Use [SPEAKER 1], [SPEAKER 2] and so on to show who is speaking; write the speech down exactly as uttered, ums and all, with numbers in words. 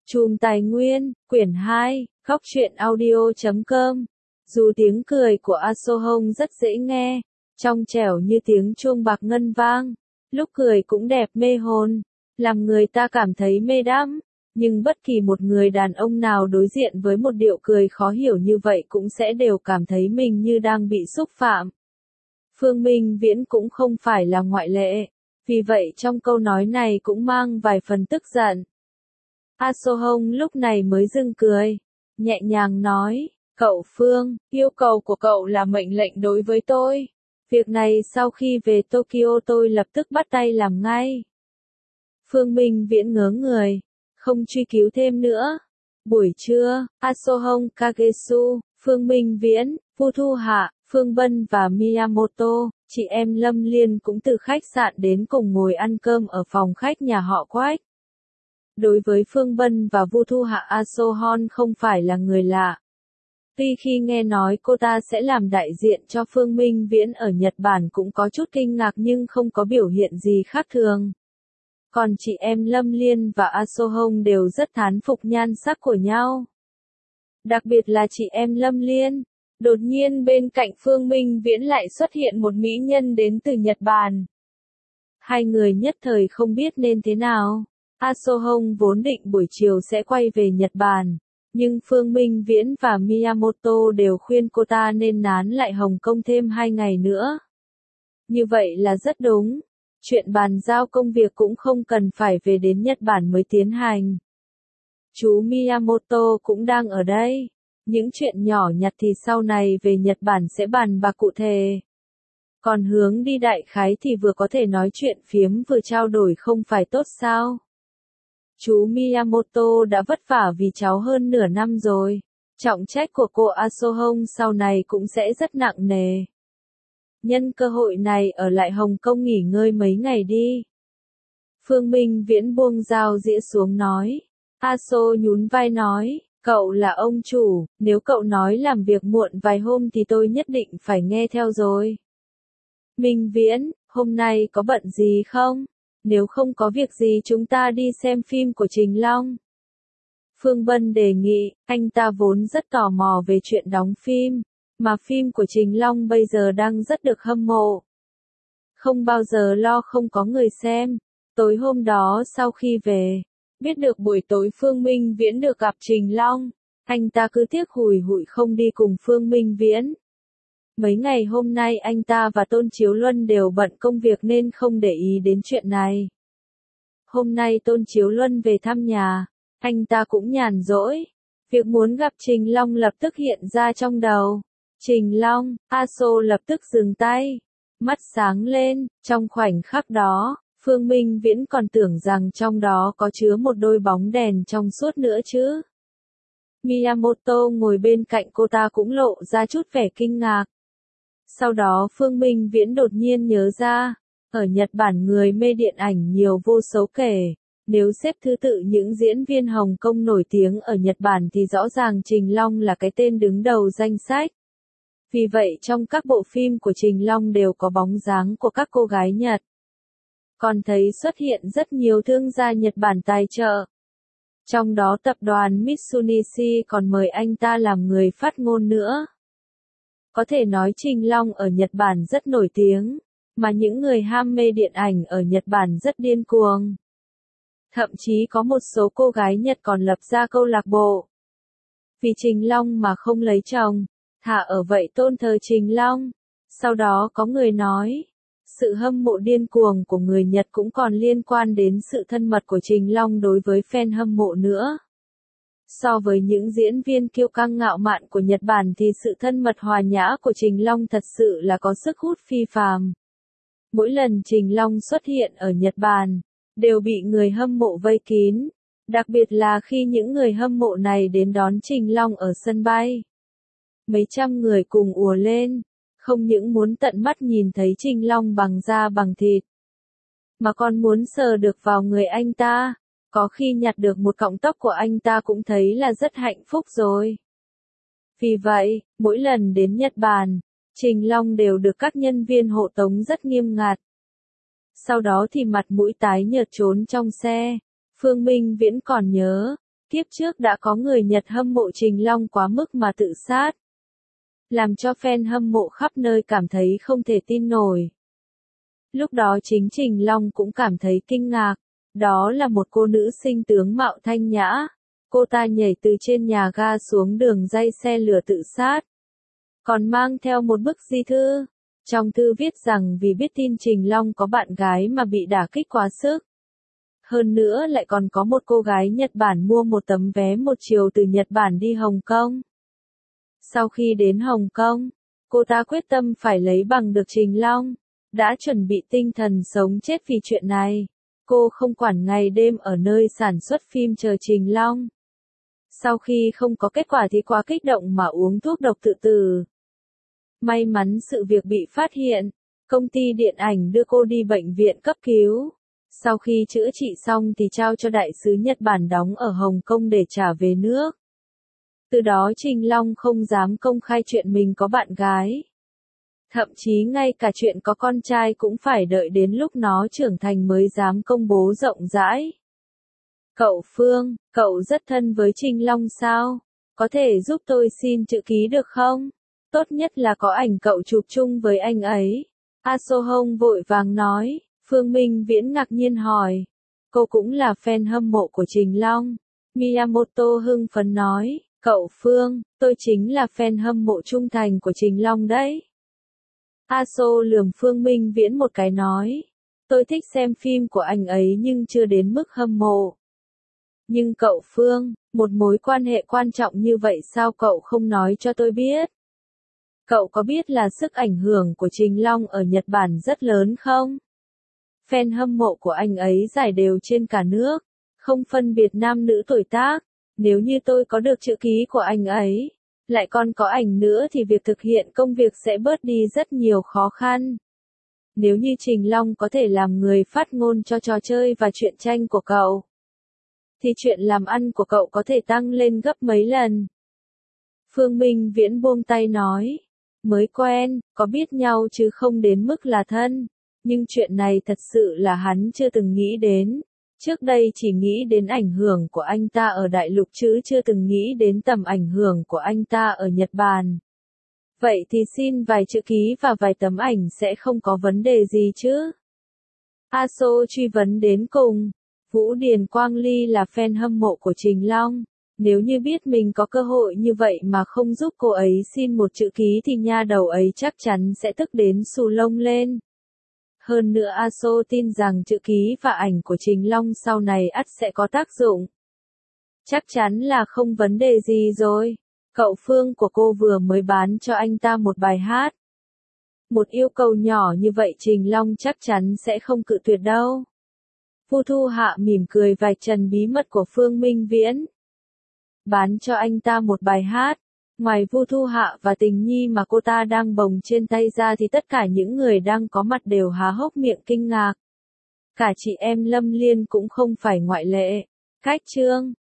[SPEAKER 1] Chùm Tài Nguyên, quyển hai, góc truyện audio chấm com. Dù tiếng cười của A So Hong rất dễ nghe, trong trẻo như tiếng chuông bạc ngân vang, lúc cười cũng đẹp mê hồn, làm người ta cảm thấy mê đắm. Nhưng bất kỳ một người đàn ông nào đối diện với một điệu cười khó hiểu như vậy cũng sẽ đều cảm thấy mình như đang bị xúc phạm. Phương Minh Viễn cũng không phải là ngoại lệ, vì vậy trong câu nói này cũng mang vài phần tức giận. A So Hong lúc này mới dừng cười, nhẹ nhàng nói, cậu Phương, yêu cầu của cậu là mệnh lệnh đối với tôi. Việc này sau khi về Tokyo tôi lập tức bắt tay làm ngay. Phương Minh Viễn ngớ người, không truy cứu thêm nữa. Buổi trưa, A So Hong, Kagesu, Phương Minh Viễn, Vu Thu Hạ, Phương Bân và Miyamoto, chị em Lâm Liên cũng từ khách sạn đến cùng ngồi ăn cơm ở phòng khách nhà họ Quách. Đối với Phương Bân và Vu Thu Hạ, A So Hong không phải là người lạ. Tuy khi nghe nói cô ta sẽ làm đại diện cho Phương Minh Viễn ở Nhật Bản cũng có chút kinh ngạc nhưng không có biểu hiện gì khác thường. Còn chị em Lâm Liên và A So Hong đều rất thán phục nhan sắc của nhau. Đặc biệt là chị em Lâm Liên. Đột nhiên bên cạnh Phương Minh Viễn lại xuất hiện một mỹ nhân đến từ Nhật Bản. Hai người nhất thời không biết nên thế nào. A So Hong vốn định buổi chiều sẽ quay về Nhật Bản, nhưng Phương Minh Viễn và Miyamoto đều khuyên cô ta nên nán lại Hồng Kông thêm hai ngày nữa. Như vậy là rất đúng. Chuyện bàn giao công việc cũng không cần phải về đến Nhật Bản mới tiến hành. Chú Miyamoto cũng đang ở đây. Những chuyện nhỏ nhặt thì sau này về Nhật Bản sẽ bàn bạc cụ thể. Còn hướng đi đại khái thì vừa có thể nói chuyện phiếm vừa trao đổi không phải tốt sao? Chú Miyamoto đã vất vả vì cháu hơn nửa năm rồi. Trọng trách của cô A So Hong sau này cũng sẽ rất nặng nề. Nhân cơ hội này ở lại Hồng Kông nghỉ ngơi mấy ngày đi. Phương Minh Viễn buông dao dĩa xuống nói. A So nhún vai nói, cậu là ông chủ, nếu cậu nói làm việc muộn vài hôm thì tôi nhất định phải nghe theo rồi. Minh Viễn, hôm nay có bận gì không? Nếu không có việc gì chúng ta đi xem phim của Trình Long. Phương Bân đề nghị, anh ta vốn rất tò mò về chuyện đóng phim, mà phim của Trình Long bây giờ đang rất được hâm mộ. Không bao giờ lo không có người xem. Tối hôm đó sau khi về, biết được buổi tối Phương Minh Viễn được gặp Trình Long, anh ta cứ tiếc hùi hụi không đi cùng Phương Minh Viễn. Mấy ngày hôm nay anh ta và Tôn Chiếu Luân đều bận công việc nên không để ý đến chuyện này. Hôm nay Tôn Chiếu Luân về thăm nhà, anh ta cũng nhàn rỗi. Việc muốn gặp Trình Long lập tức hiện ra trong đầu. Trình Long, A So lập tức dừng tay. Mắt sáng lên, trong khoảnh khắc đó, Phương Minh Viễn còn tưởng rằng trong đó có chứa một đôi bóng đèn trong suốt nữa chứ. Miyamoto ngồi bên cạnh cô ta cũng lộ ra chút vẻ kinh ngạc. Sau đó Phương Minh Viễn đột nhiên nhớ ra, ở Nhật Bản người mê điện ảnh nhiều vô số kể, nếu xếp thứ tự những diễn viên Hồng Kông nổi tiếng ở Nhật Bản thì rõ ràng Trình Long là cái tên đứng đầu danh sách. Vì vậy trong các bộ phim của Trình Long đều có bóng dáng của các cô gái Nhật. Còn thấy xuất hiện rất nhiều thương gia Nhật Bản tài trợ. Trong đó tập đoàn Mitsubishi còn mời anh ta làm người phát ngôn nữa. Có thể nói Trình Long ở Nhật Bản rất nổi tiếng, mà những người ham mê điện ảnh ở Nhật Bản rất điên cuồng. Thậm chí có một số cô gái Nhật còn lập ra câu lạc bộ. Vì Trình Long mà không lấy chồng, thà ở vậy tôn thờ Trình Long. Sau đó có người nói, sự hâm mộ điên cuồng của người Nhật cũng còn liên quan đến sự thân mật của Trình Long đối với fan hâm mộ nữa. So với những diễn viên kiêu căng ngạo mạn của Nhật Bản thì sự thân mật hòa nhã của Trình Long thật sự là có sức hút phi phàm. Mỗi lần Trình Long xuất hiện ở Nhật Bản, đều bị người hâm mộ vây kín, đặc biệt là khi những người hâm mộ này đến đón Trình Long ở sân bay. Mấy trăm người cùng ùa lên, không những muốn tận mắt nhìn thấy Trình Long bằng da bằng thịt, mà còn muốn sờ được vào người anh ta. Có khi nhặt được một cọng tóc của anh ta cũng thấy là rất hạnh phúc rồi. Vì vậy, mỗi lần đến Nhật Bản, Trình Long đều được các nhân viên hộ tống rất nghiêm ngặt. Sau đó thì mặt mũi tái nhợt trốn trong xe. Phương Minh Viễn còn nhớ, Kiếp trước đã có người Nhật hâm mộ Trình Long quá mức mà tự sát, làm cho fan hâm mộ khắp nơi cảm thấy không thể tin nổi. Lúc đó chính Trình Long cũng cảm thấy kinh ngạc, đó là một cô nữ sinh tướng mạo thanh nhã, cô ta nhảy từ trên nhà ga xuống đường ray xe lửa tự sát, còn mang theo một bức di thư, trong thư viết rằng vì biết tin Trình Long có bạn gái mà bị đả kích quá sức. Hơn nữa lại còn có một cô gái Nhật Bản mua một tấm vé một chiều từ Nhật Bản đi Hồng Kông. Sau khi đến Hồng Kông, cô ta quyết tâm phải lấy bằng được Trình Long, đã chuẩn bị tinh thần sống chết vì chuyện này. Cô không quản ngày đêm ở nơi sản xuất phim chờ Trình Long. Sau khi không có kết quả thì quá kích động mà uống thuốc độc tự tử. May mắn sự việc bị phát hiện, công ty điện ảnh đưa cô đi bệnh viện cấp cứu. Sau khi chữa trị xong thì trao cho đại sứ Nhật Bản đóng ở Hồng Kông để trả về nước. Từ đó Trình Long không dám công khai chuyện mình có bạn gái. Thậm chí ngay cả chuyện có con trai cũng phải đợi đến lúc nó trưởng thành mới dám công bố rộng rãi. Cậu Phương, cậu rất thân với Trình Long sao? Có thể giúp tôi xin chữ ký được không? Tốt nhất là có ảnh cậu chụp chung với anh ấy. A So Hong vội vàng nói. Phương Minh Viễn ngạc nhiên hỏi. Cô cũng là fan hâm mộ của Trình Long. Miyamoto hưng phấn nói. Cậu Phương, tôi chính là fan hâm mộ trung thành của Trình Long đấy. A So lườm Phương Minh Viễn một cái nói. Tôi thích xem phim của anh ấy nhưng chưa đến mức hâm mộ. Nhưng cậu Phương, một mối quan hệ quan trọng như vậy sao cậu không nói cho tôi biết? Cậu có biết là sức ảnh hưởng của Trình Long ở Nhật Bản rất lớn không? Fan hâm mộ của anh ấy rải đều trên cả nước, không phân biệt nam nữ tuổi tác. Nếu như tôi có được chữ ký của anh ấy, lại còn có ảnh nữa thì việc thực hiện công việc sẽ bớt đi rất nhiều khó khăn. Nếu như Trình Long có thể làm người phát ngôn cho trò chơi và truyện tranh của cậu, thì chuyện làm ăn của cậu có thể tăng lên gấp mấy lần. Phương Minh Viễn buông tay nói, mới quen, có biết nhau chứ không đến mức là thân. Nhưng chuyện này thật sự là hắn chưa từng nghĩ đến. Trước đây chỉ nghĩ đến ảnh hưởng của anh ta ở đại lục chứ chưa từng nghĩ đến tầm ảnh hưởng của anh ta ở Nhật Bản. Vậy thì xin vài chữ ký và vài tấm ảnh sẽ không có vấn đề gì chứ? A So truy vấn đến cùng. Vũ Điền Quang Ly là fan hâm mộ của Trình Long. Nếu như biết mình có cơ hội như vậy mà không giúp cô ấy xin một chữ ký thì nha đầu ấy chắc chắn sẽ tức đến xù lông lên. Hơn nữa A So tin rằng chữ ký và ảnh của Trình Long sau này ắt sẽ có tác dụng. Chắc chắn là không vấn đề gì rồi. Cậu Phương của cô vừa mới bán cho anh ta một bài hát. Một yêu cầu nhỏ như vậy Trình Long chắc chắn sẽ không cự tuyệt đâu. Vu Thu Hạ mỉm cười vạch trần bí mật của Phương Minh Viễn. Bán cho anh ta một bài hát. Ngoài Vu Thu Hạ và Tình Nhi mà cô ta đang bồng trên tay ra thì tất cả những người đang có mặt đều há hốc miệng kinh ngạc. Cả chị em Lâm Liên cũng không phải ngoại lệ. Cách chương